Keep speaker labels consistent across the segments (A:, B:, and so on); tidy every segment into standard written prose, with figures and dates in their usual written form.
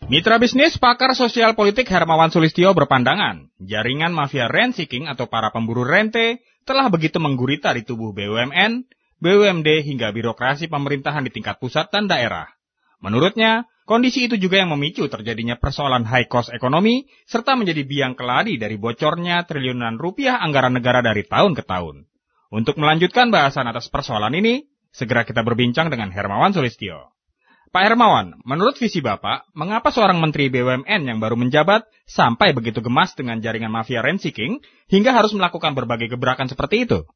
A: Mitra bisnis pakar sosial politik Hermawan Sulistyo berpandangan, jaringan mafia rent seeking atau para pemburu rente telah begitu menggurita di tubuh BUMN, BUMD hingga birokrasi pemerintahan di tingkat pusat dan daerah. Menurutnya, kondisi itu juga yang memicu terjadinya persoalan high cost ekonomi serta menjadi biang keladi dari bocornya triliunan rupiah anggaran negara dari tahun ke tahun. Untuk melanjutkan bahasan atas persoalan ini, segera kita berbincang dengan Hermawan Sulistyo. Pak Hermawan, menurut visi Bapak, mengapa seorang Menteri BUMN yang baru menjabat sampai begitu gemas dengan jaringan mafia rent seeking hingga harus melakukan berbagai gebrakan seperti itu?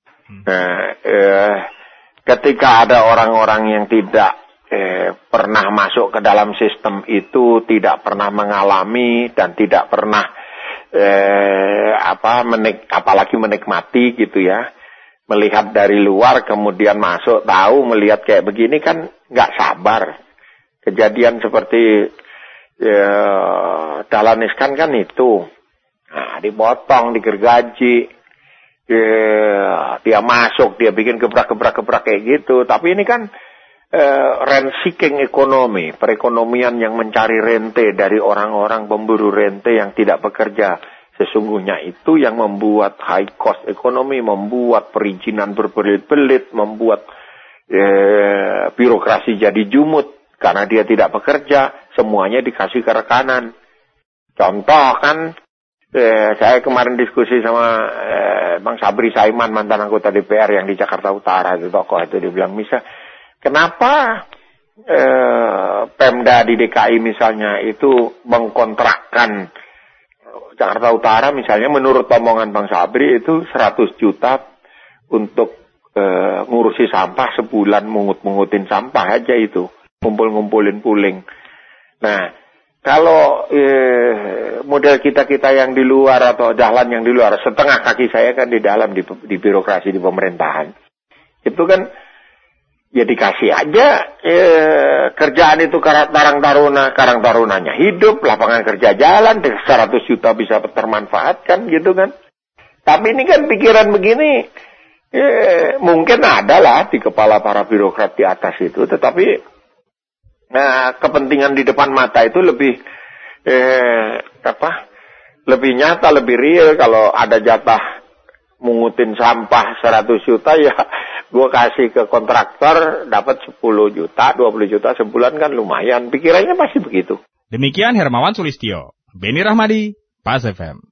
B: Ketika ada orang-orang yang tidak pernah masuk ke dalam sistem itu, tidak pernah mengalami dan tidak pernah apalagi menikmati gitu ya, melihat dari luar kemudian masuk tahu melihat kayak begini kan nggak sabar. Kejadian seperti Dahlan Iskan kan itu, nah, dipotong, digergaji, dia masuk, dia bikin gebrak kayak gitu. Tapi ini kan rent seeking ekonomi, perekonomian yang mencari rente dari orang-orang pemburu rente yang tidak bekerja. Sesungguhnya itu yang membuat high cost ekonomi, membuat perizinan berbelit-belit, membuat birokrasi jadi jumut. Karena dia tidak bekerja, semuanya dikasih ke rekanan. Contoh kan, saya kemarin diskusi sama Bang Sabri Saiman, mantan anggota DPR yang di Jakarta Utara, itu tokoh itu, dia bilang, kenapa Pemda di DKI misalnya itu mengkontrakkan Jakarta Utara misalnya, menurut omongan Bang Sabri itu 100 juta untuk ngurusi sampah sebulan, mungutin sampah aja itu. Ngumpulin puling. Nah, kalau model kita yang di luar atau Dahlan yang di luar, setengah kaki saya kan di dalam di birokrasi di pemerintahan. Itu kan ya dikasih aja kerjaan itu karang tarunanya hidup, lapangan kerja jalan, 100 juta bisa termanfaatkan gitu kan. Tapi ini kan pikiran begini mungkin ada lah di kepala para birokrat di atas itu, tetapi kepentingan di depan mata itu lebih nyata, lebih real. Kalau ada jatah mungutin sampah 100 juta ya gue kasih ke kontraktor dapat 10 juta, 20 juta sebulan kan lumayan. Pikirannya pasti begitu.
A: Demikian Hermawan Sulistyo, Beni Rahmadi, Pas FM.